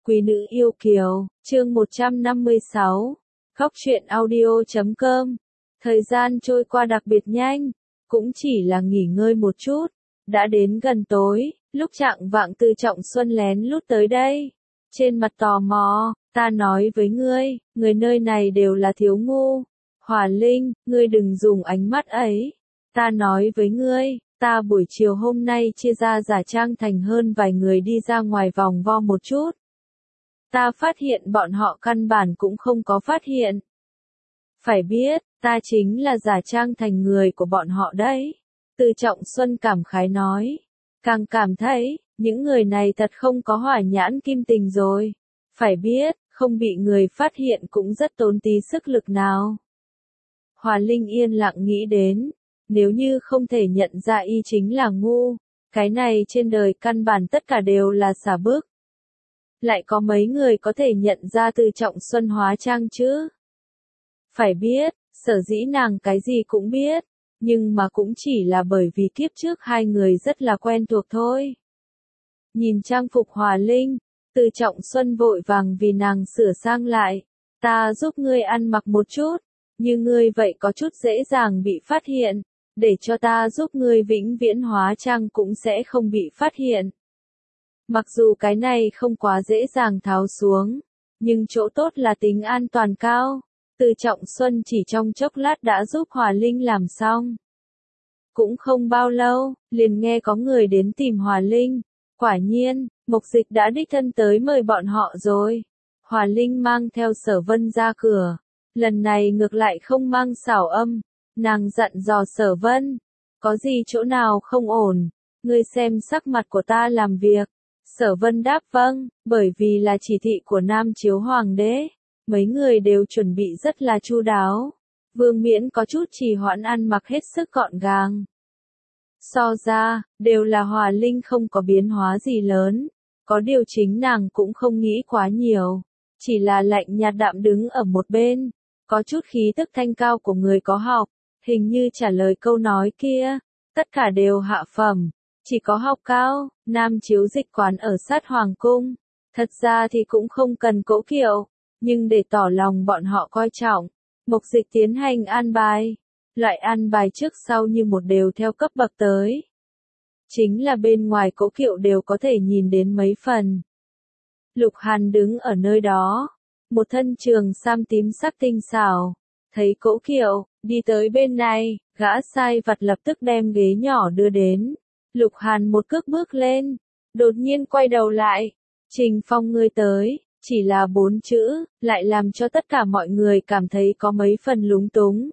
Quý nữ yêu kiều, chương 156, Khóc chuyện audio.com. Thời gian trôi qua đặc biệt nhanh, cũng chỉ là nghỉ ngơi một chút. Đã đến gần tối, lúc chạng vạng Từ Trọng Xuân lén lút tới đây. Trên mặt tò mò, ta nói với ngươi, người nơi này đều là thiếu ngu. Hỏa Linh, ngươi đừng dùng ánh mắt ấy. Ta nói với ngươi, ta buổi chiều hôm nay chia ra giả trang thành hơn vài người đi ra ngoài vòng vo một chút. Ta phát hiện bọn họ căn bản cũng không có phát hiện. Phải biết, ta chính là giả trang thành người của bọn họ đấy. Từ Trọng Xuân cảm khái nói. Càng cảm thấy, những người này thật không có hỏa nhãn kim tình rồi. Phải biết, không bị người phát hiện cũng rất tốn tí sức lực nào. Hòa Linh yên lặng nghĩ đến, nếu như không thể nhận ra y chính là ngu, cái này trên đời căn bản tất cả đều là xả bước. Lại có mấy người có thể nhận ra Từ Trọng Xuân hóa trang chứ? Phải biết, sở dĩ nàng cái gì cũng biết, nhưng mà cũng chỉ là bởi vì kiếp trước hai người rất là quen thuộc thôi. Nhìn trang phục Hòa Linh, Từ Trọng Xuân vội vàng vì nàng sửa sang lại. Ta giúp ngươi ăn mặc một chút, như ngươi vậy có chút dễ dàng bị phát hiện, để cho ta giúp ngươi vĩnh viễn hóa trang cũng sẽ không bị phát hiện. Mặc dù cái này không quá dễ dàng tháo xuống, nhưng chỗ tốt là tính an toàn cao. Từ Trọng Xuân chỉ trong chốc lát đã giúp Hòa Linh làm xong. Cũng không bao lâu, liền nghe có người đến tìm Hòa Linh. Quả nhiên, Mộc Dịch đã đích thân tới mời bọn họ rồi. Hòa Linh mang theo Sở Vân ra cửa. Lần này ngược lại không mang xảo âm. Nàng dặn dò Sở Vân. Có gì chỗ nào không ổn, ngươi xem sắc mặt của ta làm việc. Sở Vân đáp vâng, bởi vì là chỉ thị của Nam Chiếu Hoàng đế. Mấy người đều chuẩn bị rất là chu đáo. Vương Miễn có chút trì hoãn ăn mặc hết sức gọn gàng. So ra, đều là Hòa Linh không có biến hóa gì lớn. Có điều chính nàng cũng không nghĩ quá nhiều. Chỉ là lạnh nhạt đạm đứng ở một bên. Có chút khí tức thanh cao của người có học. Hình như trả lời câu nói kia. Tất cả đều hạ phẩm. Chỉ có học cao, Nam Chiếu dịch quán ở sát Hoàng cung. Thật ra thì cũng không cần cỗ kiệu. Nhưng để tỏ lòng bọn họ coi trọng, Mộc Dịch tiến hành an bài. Loại an bài trước sau như một đều theo cấp bậc tới. Chính là bên ngoài cỗ kiệu đều có thể nhìn đến mấy phần. Lục Hàn đứng ở nơi đó. Một thân trường sam tím sắc tinh xảo. Thấy cỗ kiệu, đi tới bên này, gã sai vặt lập tức đem ghế nhỏ đưa đến. Lục Hàn một cước bước lên. Đột nhiên quay đầu lại. Trình Phong ngươi tới. Chỉ là 4 chữ, lại làm cho tất cả mọi người cảm thấy có mấy phần lúng túng.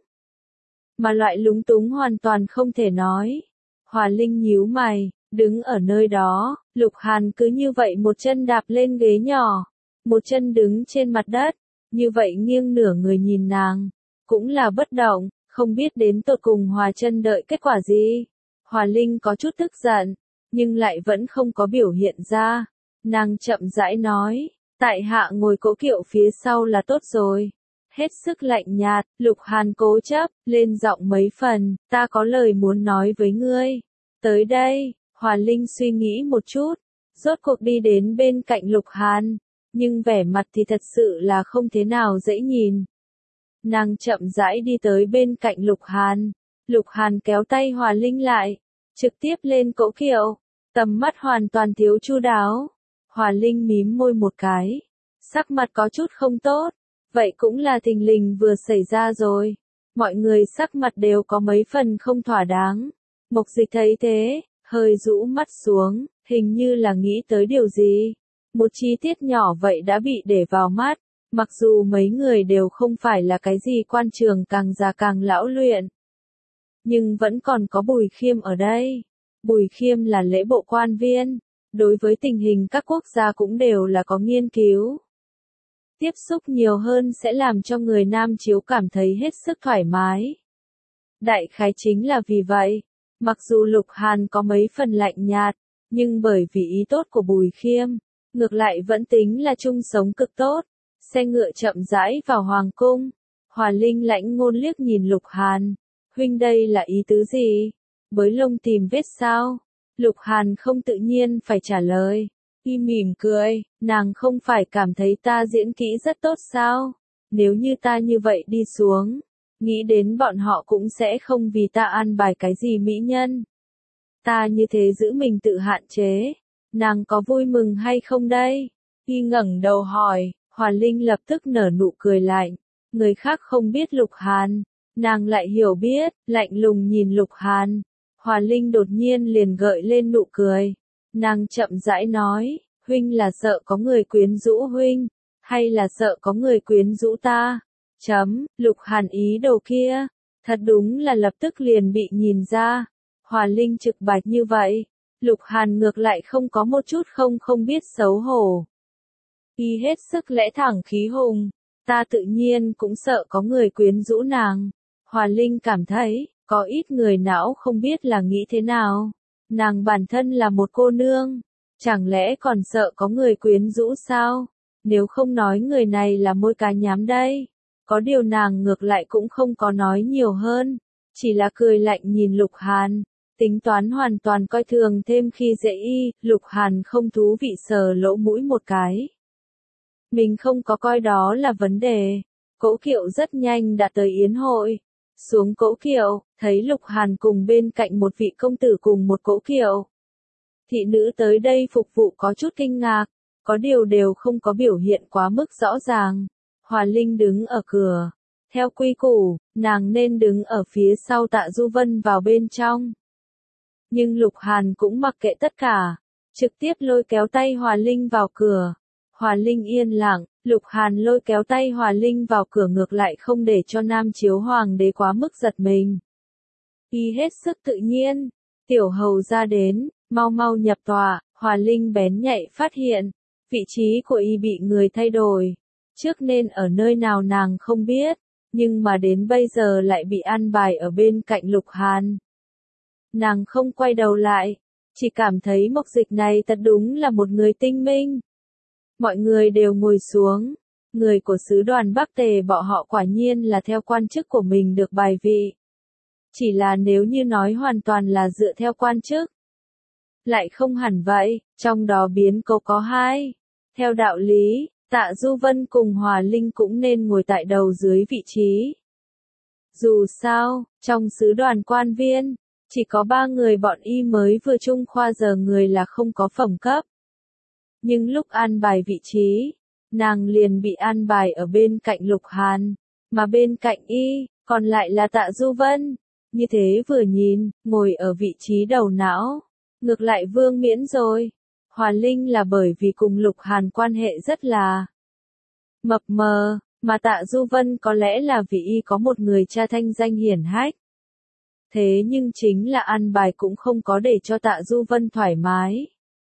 Mà loại lúng túng hoàn toàn không thể nói. Hòa Linh nhíu mày, đứng ở nơi đó, Lục Hàn cứ như vậy một chân đạp lên ghế nhỏ, một chân đứng trên mặt đất, như vậy nghiêng nửa người nhìn nàng, cũng là bất động, không biết đến tột cùng Hòa chân đợi kết quả gì. Hòa Linh có chút tức giận, nhưng lại vẫn không có biểu hiện ra. Nàng chậm rãi nói. Tại hạ ngồi cỗ kiệu phía sau là tốt rồi. Hết sức lạnh nhạt, Lục Hàn cố chấp, lên giọng mấy phần, ta có lời muốn nói với ngươi. Tới đây, Hòa Linh suy nghĩ một chút, rốt cuộc đi đến bên cạnh Lục Hàn, nhưng vẻ mặt thì thật sự là không thế nào dễ nhìn. Nàng chậm rãi đi tới bên cạnh Lục Hàn kéo tay Hòa Linh lại, trực tiếp lên cỗ kiệu, tầm mắt hoàn toàn thiếu chu đáo. Hòa Linh mím môi một cái, sắc mặt có chút không tốt, vậy cũng là thình lình vừa xảy ra rồi. Mọi người sắc mặt đều có mấy phần không thỏa đáng. Mộc Dịch thấy thế, hơi rũ mắt xuống, hình như là nghĩ tới điều gì. Một chi tiết nhỏ vậy đã bị để vào mắt, mặc dù mấy người đều không phải là cái gì quan trường càng già càng lão luyện. Nhưng vẫn còn có Bùi Khiêm ở đây. Bùi Khiêm là lễ bộ quan viên. Đối với tình hình các quốc gia cũng đều là có nghiên cứu. Tiếp xúc nhiều hơn sẽ làm cho người Nam Chiếu cảm thấy hết sức thoải mái. Đại khái chính là vì vậy, mặc dù Lục Hàn có mấy phần lạnh nhạt, nhưng bởi vì ý tốt của Bùi Khiêm, ngược lại vẫn tính là chung sống cực tốt. Xe ngựa chậm rãi vào Hoàng cung, Hòa Linh lãnh ngôn liếc nhìn Lục Hàn. Huynh đây là ý tứ gì? Bới lông tìm vết sao? Lục Hàn không tự nhiên phải trả lời. Y mỉm cười, nàng không phải cảm thấy ta diễn kỹ rất tốt sao? Nếu như ta như vậy đi xuống, nghĩ đến bọn họ cũng sẽ không vì ta an bài cái gì mỹ nhân. Ta như thế giữ mình tự hạn chế, nàng có vui mừng hay không đây? Y ngẩng đầu hỏi, Hòa Linh lập tức nở nụ cười lạnh. Người khác không biết Lục Hàn, nàng lại hiểu biết, lạnh lùng nhìn Lục Hàn. Hòa Linh đột nhiên liền gợi lên nụ cười. Nàng chậm rãi nói, huynh là sợ có người quyến rũ huynh, hay là sợ có người quyến rũ ta? Lục Hàn ý đồ kia, thật đúng là lập tức liền bị nhìn ra. Hòa Linh trực bạch như vậy, Lục Hàn ngược lại không có một chút không biết xấu hổ. Y hết sức lẽ thẳng khí hùng, ta tự nhiên cũng sợ có người quyến rũ nàng. Hòa Linh cảm thấy, có ít người não không biết là nghĩ thế nào. Nàng bản thân là một cô nương, chẳng lẽ còn sợ có người quyến rũ sao? Nếu không nói người này là môi cá nhám đây. Có điều nàng ngược lại cũng không có nói nhiều hơn, chỉ là cười lạnh nhìn Lục Hàn, tính toán hoàn toàn coi thường thêm khi dễ y. Lục Hàn không thú vị sờ lỗ mũi một cái. Mình không có coi đó là vấn đề. Cỗ kiệu rất nhanh đã tới yến hội. Xuống cỗ kiệu, thấy Lục Hàn cùng bên cạnh một vị công tử cùng một cỗ kiệu. Thị nữ tới đây phục vụ có chút kinh ngạc, có điều đều không có biểu hiện quá mức rõ ràng. Hòa Linh đứng ở cửa. Theo quy củ, nàng nên đứng ở phía sau Tạ Du Vân vào bên trong. Nhưng Lục Hàn cũng mặc kệ tất cả, trực tiếp lôi kéo tay Hòa Linh vào cửa. Hòa Linh yên lặng, Lục Hàn lôi kéo tay Hòa Linh vào cửa ngược lại không để cho Nam Chiếu Hoàng đế quá mức giật mình. Y hết sức tự nhiên, tiểu hầu ra đến, mau mau nhập tọa. Hòa Linh bén nhạy phát hiện, vị trí của y bị người thay đổi. Trước nên ở nơi nào nàng không biết, nhưng mà đến bây giờ lại bị an bài ở bên cạnh Lục Hàn. Nàng không quay đầu lại, chỉ cảm thấy mộc dịch này thật đúng là một người tinh minh. Mọi người đều ngồi xuống, người của sứ đoàn Bắc Tề bọn họ quả nhiên là theo quan chức của mình được bài vị. Chỉ là nếu như nói hoàn toàn là dựa theo quan chức, lại không hẳn vậy, trong đó biến cố có hai. Theo đạo lý, Tạ Du Vân cùng Hòa Linh cũng nên ngồi tại đầu dưới vị trí. Dù sao, trong sứ đoàn quan viên, chỉ có 3 người bọn y mới vừa trung khoa giờ người là không có phẩm cấp. Nhưng lúc an bài vị trí, nàng liền bị an bài ở bên cạnh Lục Hàn, mà bên cạnh y, còn lại là Tạ Du Vân. Như thế vừa nhìn, ngồi ở vị trí đầu não, ngược lại Vương Miễn rồi. Hòa Linh là bởi vì cùng Lục Hàn quan hệ rất là mập mờ, mà Tạ Du Vân có lẽ là vì y có một người cha thanh danh hiển hách. Thế nhưng chính là an bài cũng không có để cho Tạ Du Vân thoải mái.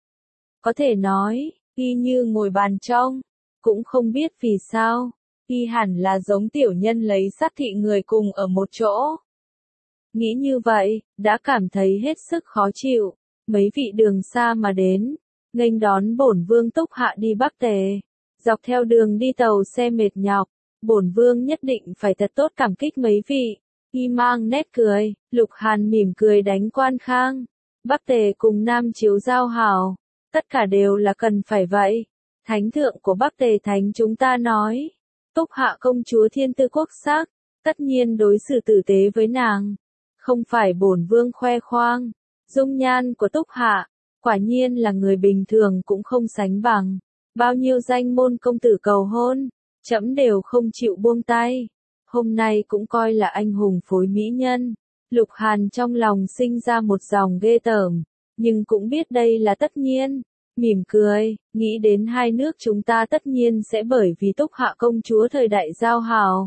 Có thể nói, y như ngồi bàn trong, cũng không biết vì sao, y hẳn là giống tiểu nhân lấy sát thị người cùng ở một chỗ. Nghĩ như vậy, đã cảm thấy hết sức khó chịu, mấy vị đường xa mà đến, nghênh đón bổn vương Túc Hạ đi Bắc Tề. Dọc theo đường đi tàu xe mệt nhọc, bổn vương nhất định phải thật tốt cảm kích mấy vị. Y mang nét cười, Lục Hàn mỉm cười đánh quan khang. Bắc Tề cùng Nam Chiếu giao hảo, tất cả đều là cần phải vậy. Thánh thượng của Bắc Tề Thánh chúng ta nói, Túc Hạ công chúa thiên tư quốc sắc, tất nhiên đối xử tử tế với nàng. Không phải bổn vương khoe khoang, dung nhan của Túc Hạ, quả nhiên là người bình thường cũng không sánh bằng. Bao nhiêu danh môn công tử cầu hôn, trẫm đều không chịu buông tay. Hôm nay cũng coi là anh hùng phối mỹ nhân. Lục Hàn trong lòng sinh ra một dòng ghê tởm, nhưng cũng biết đây là tất nhiên. Mỉm cười, nghĩ đến hai nước chúng ta tất nhiên sẽ bởi vì Túc Hạ công chúa thời đại giao hảo.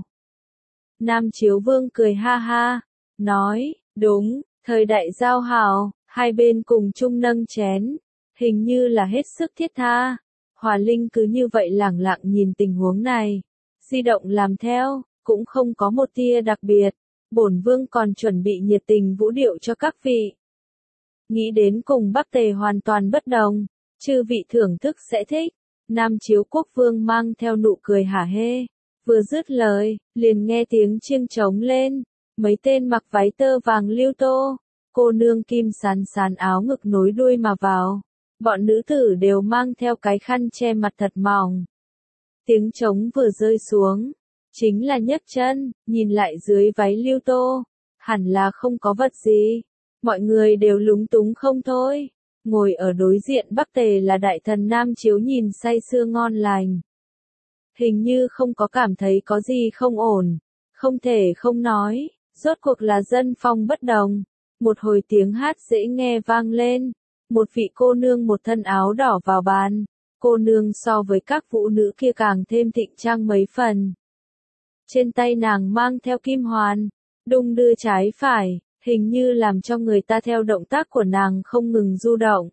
Nam Chiếu Vương cười ha ha, nói, đúng, thời đại giao hảo, hai bên cùng chung nâng chén, hình như là hết sức thiết tha. Hòa Linh cứ như vậy lẳng lặng nhìn tình huống này, di động làm theo, cũng không có một tia đặc biệt. Bổn vương còn chuẩn bị nhiệt tình vũ điệu cho các vị. Nghĩ đến cùng Bắc Tề hoàn toàn bất đồng, chư vị thưởng thức sẽ thích. Nam Chiếu Quốc Vương mang theo nụ cười hả hê, vừa dứt lời, liền nghe tiếng chiêng trống lên, mấy tên mặc váy tơ vàng lưu tô, cô nương kim sán sán áo ngực nối đuôi mà vào. bọn nữ tử đều mang theo cái khăn che mặt thật mỏng. Tiếng trống vừa rơi xuống, chính là nhấc chân, nhìn lại dưới váy Lưu Tô, hẳn là không có vật gì. Mọi người đều lúng túng không thôi. Ngồi ở đối diện Bắc Tề là đại thần Nam Chiếu nhìn say sưa ngon lành. Hình như không có cảm thấy có gì không ổn, không thể không nói, rốt cuộc là dân phong bất đồng. Một hồi tiếng hát dễ nghe vang lên, một vị cô nương một thân áo đỏ vào bàn, cô nương so với các vũ nữ kia càng thêm thịnh trang mấy phần. Trên tay nàng mang theo kim hoàn, đung đưa trái phải, hình như làm cho người ta theo động tác của nàng không ngừng du động.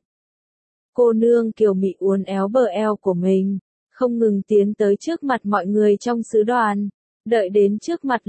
Cô nương kiều mị uốn éo bờ eo của mình, không ngừng tiến tới trước mặt mọi người trong sứ đoàn, đợi đến trước mặt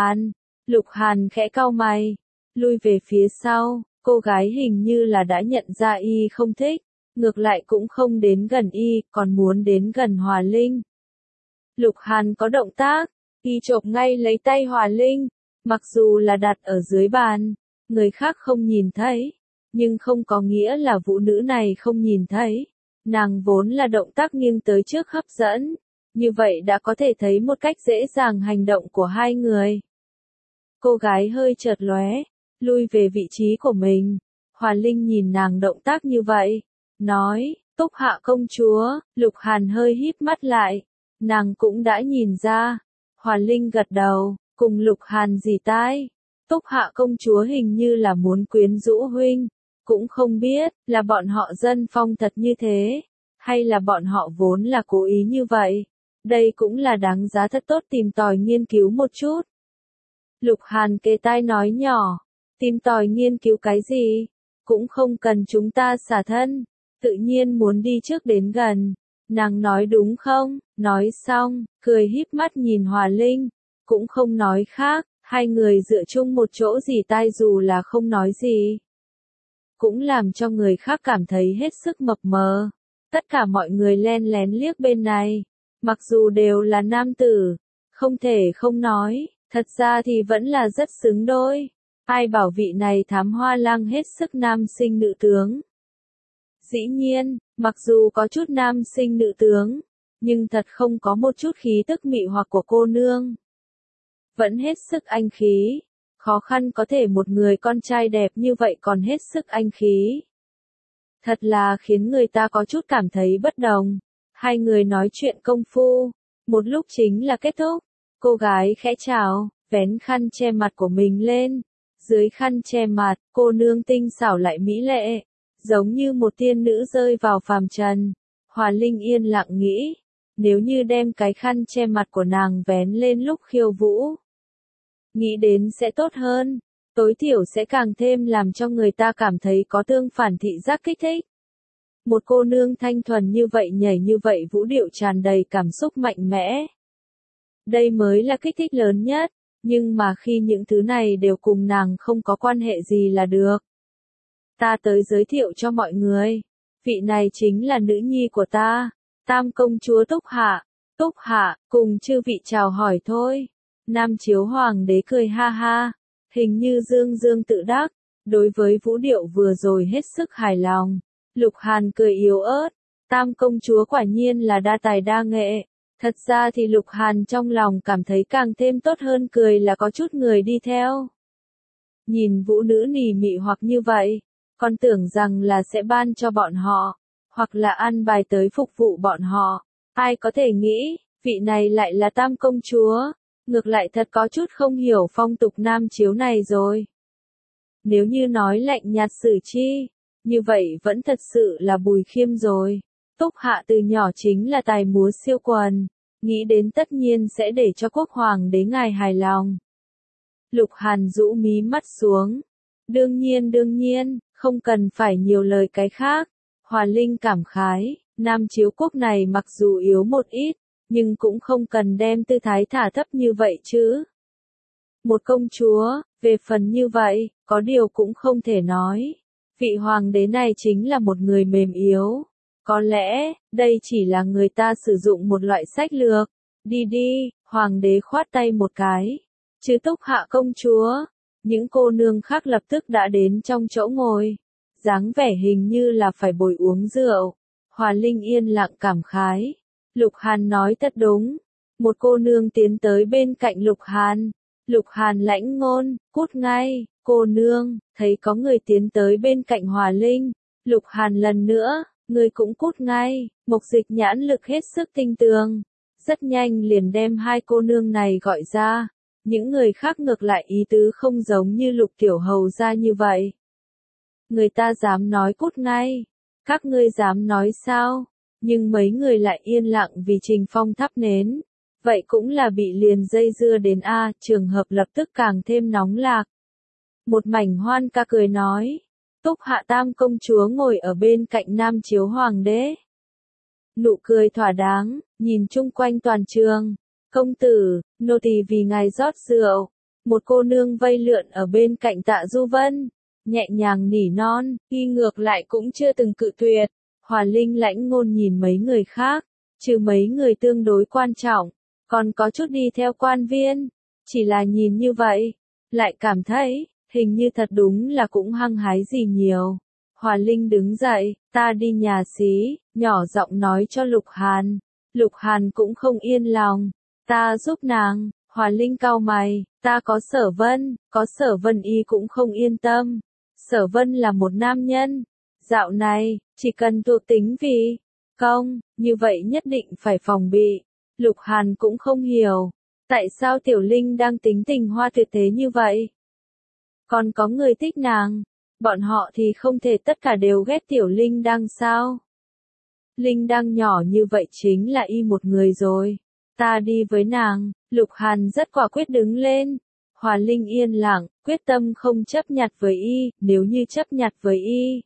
Lục Hàn khẽ cau mày, lui về phía sau, cô gái hình như là đã nhận ra y không thích, ngược lại cũng không đến gần y, còn muốn đến gần Hòa Linh. Lục Hàn có động tác, y chộp ngay lấy tay Hòa Linh, mặc dù là đặt ở dưới bàn, người khác không nhìn thấy, nhưng không có nghĩa là vũ nữ này không nhìn thấy. Nàng vốn là động tác nghiêng tới trước hấp dẫn, như vậy đã có thể thấy một cách dễ dàng hành động của hai người. Cô gái hơi chợt lóe, lui về vị trí của mình. Hòa Linh nhìn nàng động tác như vậy, nói, Túc Hạ công chúa. Lục Hàn hơi híp mắt lại, nàng cũng đã nhìn ra. Hòa Linh gật đầu, cùng Lục Hàn rỉ tai. Túc Hạ công chúa hình như là muốn quyến rũ huynh, cũng không biết là bọn họ dân phong thật như thế, hay là bọn họ vốn là cố ý như vậy. Đây cũng là đáng giá thật tốt tìm tòi nghiên cứu một chút. Lục Hàn kề tai nói nhỏ, tìm tòi nghiên cứu cái gì, cũng không cần chúng ta xả thân, tự nhiên muốn đi trước đến gần. Nàng nói đúng không? Nói xong, cười híp mắt nhìn Hòa Linh, cũng không nói khác, hai người dựa chung một chỗ rỉ tai dù là không nói gì. Cũng làm cho người khác cảm thấy hết sức mập mờ. Tất cả mọi người len lén liếc bên này, mặc dù đều là nam tử, không thể không nói, thật ra thì vẫn là rất xứng đôi. Ai bảo vị này thám hoa lang hết sức nam sinh nữ tướng. Dĩ nhiên, mặc dù có chút nam sinh nữ tướng, nhưng thật không có một chút khí tức mị hoặc của cô nương. Vẫn hết sức anh khí. Khó khăn có thể một người con trai đẹp như vậy còn hết sức anh khí. Thật là khiến người ta có chút cảm thấy bất đồng. Hai người nói chuyện công phu, một lúc chính là kết thúc. Cô gái khẽ chào, vén khăn che mặt của mình lên. Dưới khăn che mặt, cô nương tinh xảo lại mỹ lệ, giống như một tiên nữ rơi vào phàm trần. Hòa Linh yên lặng nghĩ, nếu như đem cái khăn che mặt của nàng vén lên lúc khiêu vũ, nghĩ đến sẽ tốt hơn, tối thiểu sẽ càng thêm làm cho người ta cảm thấy có tương phản thị giác kích thích. Một cô nương thanh thuần như vậy nhảy như vậy vũ điệu tràn đầy cảm xúc mạnh mẽ. Đây mới là kích thích lớn nhất, nhưng mà khi những thứ này đều cùng nàng không có quan hệ gì là được. Ta tới giới thiệu cho mọi người, vị này chính là nữ nhi của ta, Tam công chúa Túc Hạ. Túc Hạ, cùng chư vị chào hỏi thôi. Nam Chiếu Hoàng đế cười ha ha, hình như dương dương tự đắc, đối với vũ điệu vừa rồi hết sức hài lòng. Lục Hàn cười yếu ớt, Tam công chúa quả nhiên là đa tài đa nghệ. Thật ra thì Lục Hàn trong lòng cảm thấy càng thêm tốt hơn, cười là có chút người đi theo. Nhìn vũ nữ nỉ mị hoặc như vậy, còn tưởng rằng là sẽ ban cho bọn họ, hoặc là ăn bài tới phục vụ bọn họ. Ai có thể nghĩ, vị này lại là Tam công chúa. Ngược lại thật có chút không hiểu phong tục Nam Chiếu này rồi. Nếu như nói lạnh nhạt xử chi, như vậy vẫn thật sự là Bùi Khiêm rồi. Túc Hạ từ nhỏ chính là tài múa siêu quần, nghĩ đến tất nhiên sẽ để cho quốc hoàng đế ngài hài lòng. Lục Hàn rũ mí mắt xuống. Đương nhiên, không cần phải nhiều lời cái khác. Hòa Linh cảm khái, Nam Chiếu quốc này mặc dù yếu một ít, nhưng cũng không cần đem tư thái thả thấp như vậy chứ. Một công chúa, về phần như vậy, có điều cũng không thể nói. Vị hoàng đế này chính là một người mềm yếu. Có lẽ, đây chỉ là người ta sử dụng một loại sách lược. Đi đi, hoàng đế khoát tay một cái. Chứ Túc Hạ công chúa, những cô nương khác lập tức đã đến trong chỗ ngồi. dáng vẻ hình như là phải bồi uống rượu. Hòa Linh yên lặng cảm khái. Lục Hàn nói thật đúng. Một cô nương tiến tới bên cạnh Lục Hàn. Lục Hàn lãnh ngôn, cút ngay, cô nương, thấy có người tiến tới bên cạnh Hòa Linh. Lục Hàn lần nữa, người cũng cút ngay, Mộc Dịch nhãn lực hết sức tinh tường. Rất nhanh liền đem hai cô nương này gọi ra. Những người khác ngược lại ý tứ không giống như Lục Tiểu Hầu ra như vậy. Người ta dám nói cút ngay. Các ngươi dám nói sao? Nhưng mấy người lại yên lặng vì Trình Phong thắp nến. Vậy cũng là bị liền dây dưa đến A, trường hợp lập tức càng thêm nóng lạc. Một mảnh hoan ca cười nói. Túc Hạ Tam công chúa ngồi ở bên cạnh Nam Chiếu Hoàng đế. Nụ cười thỏa đáng, nhìn chung quanh toàn trường. Công tử, nô tỳ vì ngài rót rượu. Một cô nương vây lượn ở bên cạnh Tạ Du Vân. Nhẹ nhàng nỉ non, y ngược lại cũng chưa từng cự tuyệt. Hòa Linh lãnh ngôn nhìn mấy người khác, trừ mấy người tương đối quan trọng, còn có chút đi theo quan viên. Chỉ là nhìn như vậy, lại cảm thấy, hình như thật đúng là cũng hăng hái gì nhiều. Hòa Linh đứng dậy, ta đi nhà xí, nhỏ giọng nói cho Lục Hàn. Lục Hàn cũng không yên lòng, ta giúp nàng. Hòa Linh cau mày, ta có Sở Vân, có Sở Vân y cũng không yên tâm. Sở Vân là một nam nhân. Dạo này, chỉ cần thuộc tính vì công, như vậy nhất định phải phòng bị. Lục Hàn cũng không hiểu, tại sao Tiểu Linh đang tính tình hoa tuyệt thế như vậy. Còn có người thích nàng, bọn họ thì không thể tất cả đều ghét Tiểu Linh đang sao. Linh đang nhỏ như vậy chính là y một người rồi. Ta đi với nàng. Lục Hàn rất quả quyết đứng lên. Hòa Linh yên lặng, quyết tâm không chấp nhặt với y, nếu như chấp nhặt với y.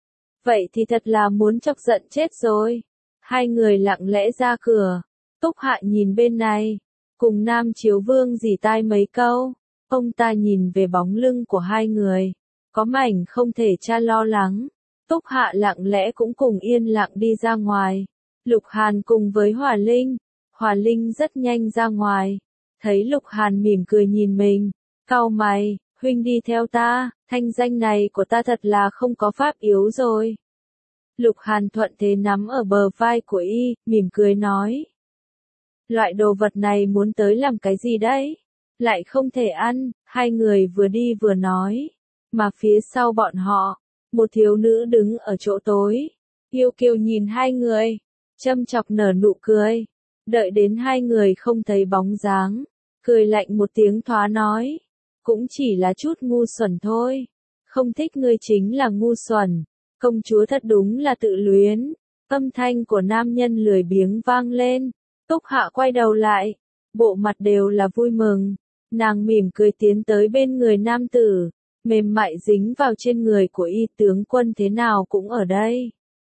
Vậy thì thật là muốn chọc giận chết rồi. Hai người lặng lẽ ra cửa. Túc Hạ nhìn bên này, cùng Nam Chiếu Vương rỉ tai mấy câu. Ông ta nhìn về bóng lưng của hai người, có mảnh không thể tra lo lắng. Túc Hạ lặng lẽ cũng cùng yên lặng đi ra ngoài. Lục Hàn cùng với Hòa Linh. Hòa Linh rất nhanh ra ngoài. Thấy Lục Hàn mỉm cười nhìn mình. Cau mày, huynh đi theo ta, thanh danh này của ta thật là không có pháp yếu rồi. Lục Hàn thuận thế nắm ở bờ vai của y, mỉm cười nói. Loại đồ vật này muốn tới làm cái gì đấy? Lại không thể ăn, hai người vừa đi vừa nói. Mà phía sau bọn họ, một thiếu nữ đứng ở chỗ tối. Yêu kiều nhìn hai người, châm chọc nở nụ cười. Đợi đến hai người không thấy bóng dáng, cười lạnh một tiếng thoá nói. Cũng chỉ là chút ngu xuẩn thôi. Không thích ngươi chính là ngu xuẩn. Công chúa thật đúng là tự luyến. Âm thanh của nam nhân lười biếng vang lên. Túc Hạ quay đầu lại. Bộ mặt đều là vui mừng. Nàng mỉm cười tiến tới bên người nam tử. Mềm mại dính vào trên người của y, tướng quân thế nào cũng ở đây.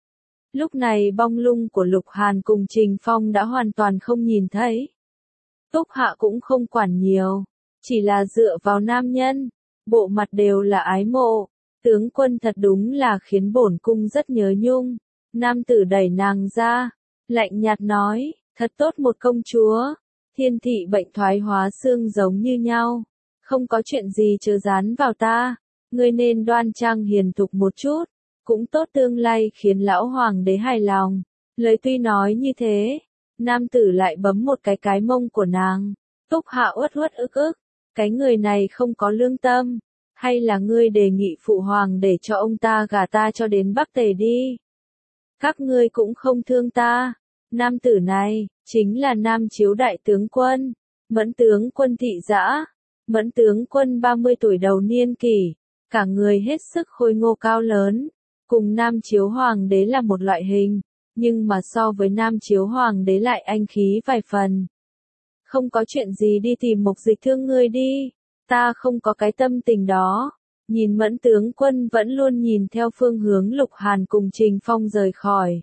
Lúc này bong lung của Lục Hàn cùng Trình Phong đã hoàn toàn không nhìn thấy. Túc Hạ cũng không quản nhiều. Chỉ là dựa vào nam nhân. Bộ mặt đều là ái mộ. Tướng quân thật đúng là khiến bổn cung rất nhớ nhung. Nam tử đẩy nàng ra. Lạnh nhạt nói, thật tốt một công chúa. Thiên thị bệnh thoái hóa xương giống như nhau. Không có chuyện gì chớ dán vào ta. Ngươi nên đoan trang hiền thục một chút. Cũng tốt tương lai khiến lão hoàng đế hài lòng. Lời tuy nói như thế. Nam tử lại bấm một cái mông của nàng. Túc Hạ uất uất ức ức. Cái người này không có lương tâm. Hay là ngươi đề nghị phụ hoàng để cho ông ta gả ta cho đến Bắc Tề đi. Các ngươi cũng không thương ta. Nam tử này, chính là Nam Chiếu đại tướng quân. Mẫn tướng quân thị dã. Mẫn tướng quân 30 tuổi đầu niên kỷ. Cả người hết sức khôi ngô cao lớn. Cùng Nam Chiếu hoàng đế là một loại hình. Nhưng mà so với Nam Chiếu hoàng đế lại anh khí vài phần. Không có chuyện gì đi tìm Mộc Dịch thương ngươi đi. Ta không có cái tâm tình đó. Nhìn Mẫn tướng quân vẫn luôn nhìn theo phương hướng Lục Hàn cùng Trình Phong rời khỏi.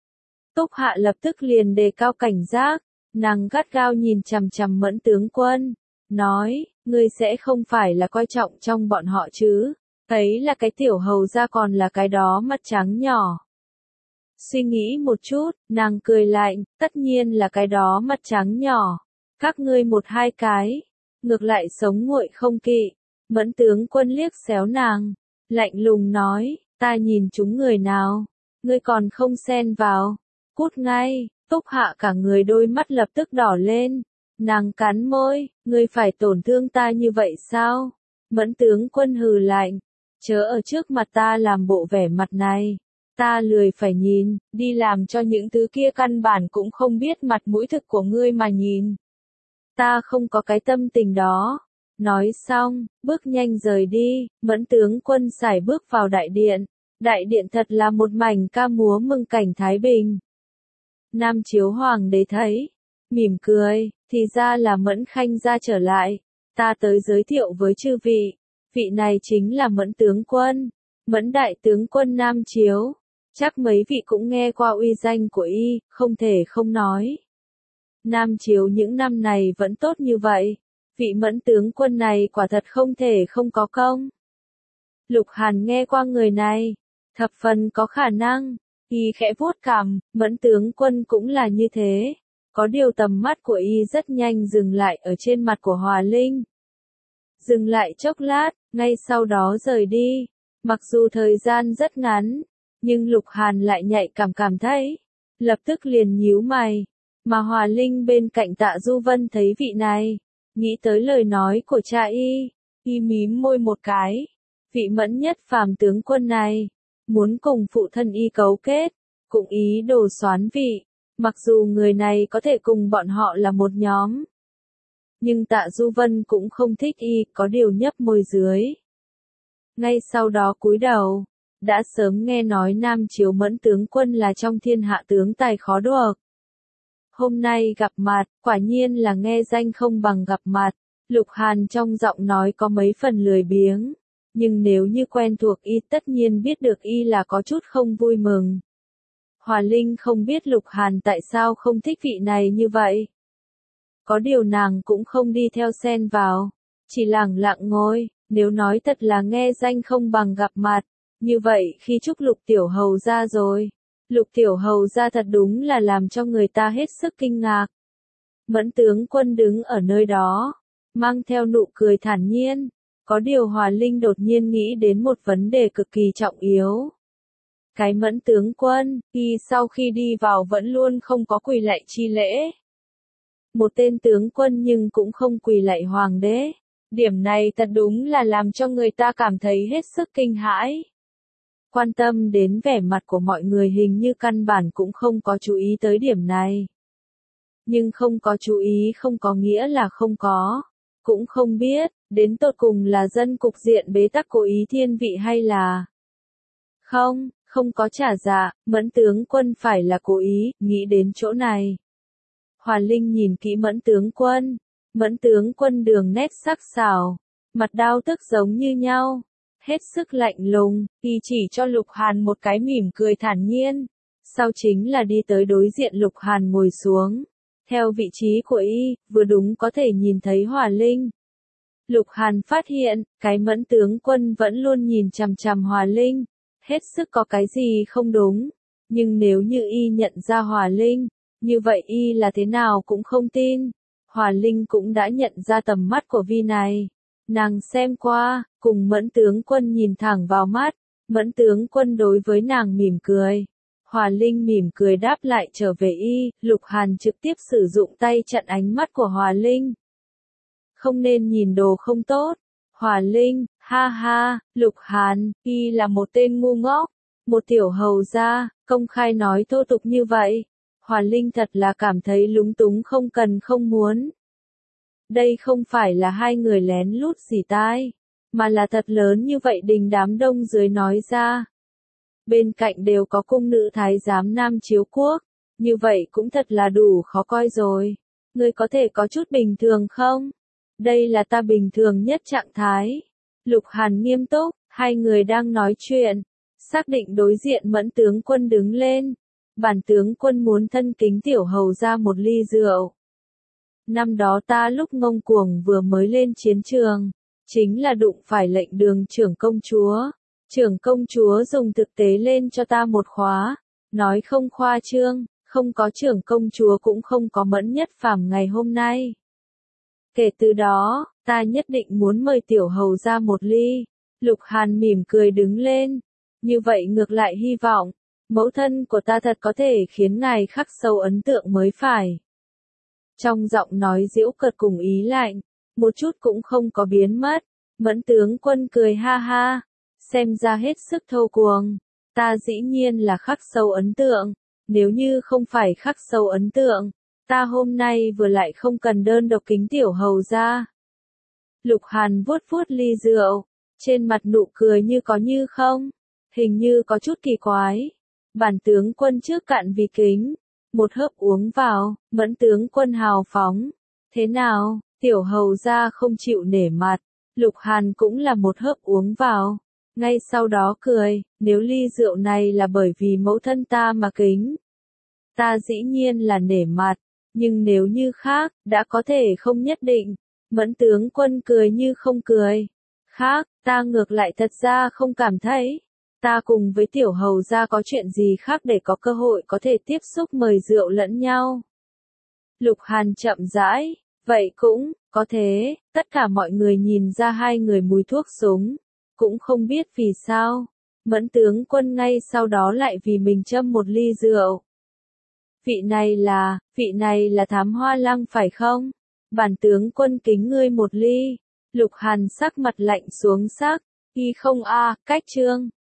Túc Hạ lập tức liền đề cao cảnh giác. Nàng gắt gao nhìn chằm chằm Mẫn tướng quân. Nói, ngươi sẽ không phải là coi trọng trong bọn họ chứ. Ấy là cái tiểu hầu ra còn là cái đó mắt trắng nhỏ. Suy nghĩ một chút, nàng cười lạnh, tất nhiên là cái đó mắt trắng nhỏ. Các ngươi một hai cái. Ngược lại sống nguội không kỵ. Mẫn tướng quân liếc xéo nàng. Lạnh lùng nói, Ta nhìn chúng người nào, ngươi còn không xen vào, cút ngay. Túc Hạ cả người đôi mắt lập tức đỏ lên, nàng cắn môi, ngươi phải tổn thương ta như vậy sao? Mẫn tướng quân hừ lạnh, chớ ở trước mặt ta làm bộ vẻ mặt này, ta lười phải nhìn, đi làm cho những thứ kia căn bản cũng không biết mặt mũi thực của ngươi mà nhìn. Ta không có cái tâm tình đó. Nói xong, bước nhanh rời đi, Mẫn tướng quân sải bước vào đại điện. Đại điện thật là một mảnh ca múa mừng cảnh thái bình. Nam Chiếu Hoàng đế thấy, mỉm cười, thì ra là Mẫn Khanh gia trở lại. Ta tới giới thiệu với chư vị, vị này chính là Mẫn tướng quân, Mẫn đại tướng quân Nam Chiếu. Chắc mấy vị cũng nghe qua uy danh của y, không thể không nói. Nam Chiếu những năm này vẫn tốt như vậy, vị Mẫn tướng quân này quả thật không thể không có công. Lục Hàn nghe qua người này, thập phần có khả năng, y khẽ vuốt cằm, Mẫn tướng quân cũng là như thế. Có điều tầm mắt của y rất nhanh dừng lại ở trên mặt của Hòa Linh. Dừng lại chốc lát, ngay sau đó rời đi. Mặc dù thời gian rất ngắn, nhưng Lục Hàn lại nhạy cảm thấy, lập tức liền nhíu mày. Mà Hòa Linh bên cạnh Tạ Du Vân thấy vị này, nghĩ tới lời nói của cha y mím môi một cái. Vị Mẫn nhất phàm tướng quân này, muốn cùng phụ thân y cấu kết, cũng ý đồ soán vị, mặc dù người này có thể cùng bọn họ là một nhóm. Nhưng Tạ Du Vân cũng không thích y, có điều nhấp môi dưới. Ngay sau đó cúi đầu, đã sớm nghe nói Nam Chiếu Mẫn tướng quân là trong thiên hạ tướng tài khó đuộc. Hôm nay gặp mặt, quả nhiên là nghe danh không bằng gặp mặt. Lục Hàn trong giọng nói có mấy phần lười biếng, nhưng nếu như quen thuộc y tất nhiên biết được y là có chút không vui mừng. Hòa Linh không biết Lục Hàn tại sao không thích vị này như vậy. Có điều nàng cũng không đi theo xen vào, chỉ lẳng lặng ngồi, nếu nói thật là nghe danh không bằng gặp mặt, như vậy khi chúc Lục Tiểu Hầu ra rồi. Lục Tiểu Hầu ra thật đúng là làm cho người ta hết sức kinh ngạc. Mẫn tướng quân đứng ở nơi đó, mang theo nụ cười thản nhiên. Có điều Hòa Linh đột nhiên nghĩ đến một vấn đề cực kỳ trọng yếu. Cái Mẫn tướng quân, y sau khi đi vào vẫn luôn không có quỳ lạy chi lễ. Một tên tướng quân nhưng cũng không quỳ lạy hoàng đế. Điểm này thật đúng là làm cho người ta cảm thấy hết sức kinh hãi. Quan tâm đến vẻ mặt của mọi người hình như căn bản cũng không có chú ý tới điểm này. Nhưng không có chú ý không có nghĩa là không có. Cũng không biết, đến tột cùng là dân cục diện bế tắc cố ý thiên vị hay là... Không có trả dạ, Mẫn tướng quân phải là cố ý, nghĩ đến chỗ này. Hòa Linh nhìn kỹ Mẫn tướng quân đường nét sắc sảo, mặt đao tức giống như nhau, hết sức lạnh lùng, y chỉ cho Lục Hàn một cái mỉm cười thản nhiên, sau chính là đi tới đối diện Lục Hàn ngồi xuống. Theo vị trí của y, vừa đúng có thể nhìn thấy Hòa Linh. Lục Hàn phát hiện, cái Mẫn tướng quân vẫn luôn nhìn chằm chằm Hòa Linh, hết sức có cái gì không đúng, nhưng nếu như y nhận ra Hòa Linh, như vậy y là thế nào cũng không tin. Hòa Linh cũng đã nhận ra tầm mắt của vi này, nàng xem qua, cùng Mẫn tướng quân nhìn thẳng vào mắt, Mẫn tướng quân đối với nàng mỉm cười. Hòa Linh mỉm cười đáp lại trở về y, Lục Hàn trực tiếp sử dụng tay chặn ánh mắt của Hòa Linh. Không nên nhìn đồ không tốt. Hòa Linh, ha ha, Lục Hàn, y là một tên ngu ngốc, một tiểu hầu gia, công khai nói thô tục như vậy. Hòa Linh thật là cảm thấy lúng túng không cần không muốn. Đây không phải là hai người lén lút xỉ tai, mà là thật lớn như vậy đình đám đông dưới nói ra. Bên cạnh đều có cung nữ thái giám Nam Chiếu quốc, như vậy cũng thật là đủ khó coi rồi. Ngươi có thể có chút bình thường không? Đây là ta bình thường nhất trạng thái. Lục Hàn nghiêm túc, hai người đang nói chuyện, xác định đối diện Mẫn tướng quân đứng lên. Bản tướng quân muốn thân kính tiểu hầu ra một ly rượu. Năm đó ta lúc ngông cuồng vừa mới lên chiến trường, chính là đụng phải lệnh đường trưởng công chúa. Trưởng công chúa dùng thực tế lên cho ta một khóa, nói không khoa trương, không có trưởng công chúa cũng không có Mẫn nhất phàm ngày hôm nay. Kể từ đó, ta nhất định muốn mời tiểu hầu ra một ly. Lục Hàn mỉm cười đứng lên, Như vậy ngược lại hy vọng, mẫu thân của ta thật có thể khiến ngài khắc sâu ấn tượng mới phải. Trong giọng nói giễu cợt cùng ý lạnh, một chút cũng không có biến mất, Mẫn tướng quân cười ha ha, xem ra hết sức thô cuồng. Ta dĩ nhiên là khắc sâu ấn tượng, nếu như không phải khắc sâu ấn tượng, ta hôm nay vừa lại không cần đơn độc kính tiểu hầu ra. Lục Hàn vuốt vuốt ly rượu, trên mặt nụ cười như có như không, hình như có chút kỳ quái. Bản tướng quân trước cạn vì kính, một hớp uống vào, Mẫn tướng quân hào phóng. Thế nào, tiểu hầu ra không chịu nể mặt, Lục Hàn cũng là một hớp uống vào. Ngay sau đó cười, nếu ly rượu này là bởi vì mẫu thân ta mà kính, ta dĩ nhiên là nể mặt, nhưng nếu như khác, đã có thể không nhất định. Mẫn tướng quân cười như không cười. Khác, ta ngược lại thật ra không cảm thấy. Ta cùng với tiểu hầu ra có chuyện gì khác để có cơ hội có thể tiếp xúc mời rượu lẫn nhau. Lục Hàn chậm rãi, vậy cũng, có thế, tất cả mọi người nhìn ra hai người mùi thuốc súng, cũng không biết vì sao. Mẫn tướng quân ngay sau đó lại vì mình châm một ly rượu. Vị này là Thám Hoa Lăng phải không? Bản tướng quân kính ngươi một ly. Lục Hàn sắc mặt lạnh xuống sắc, y không a, cách chương.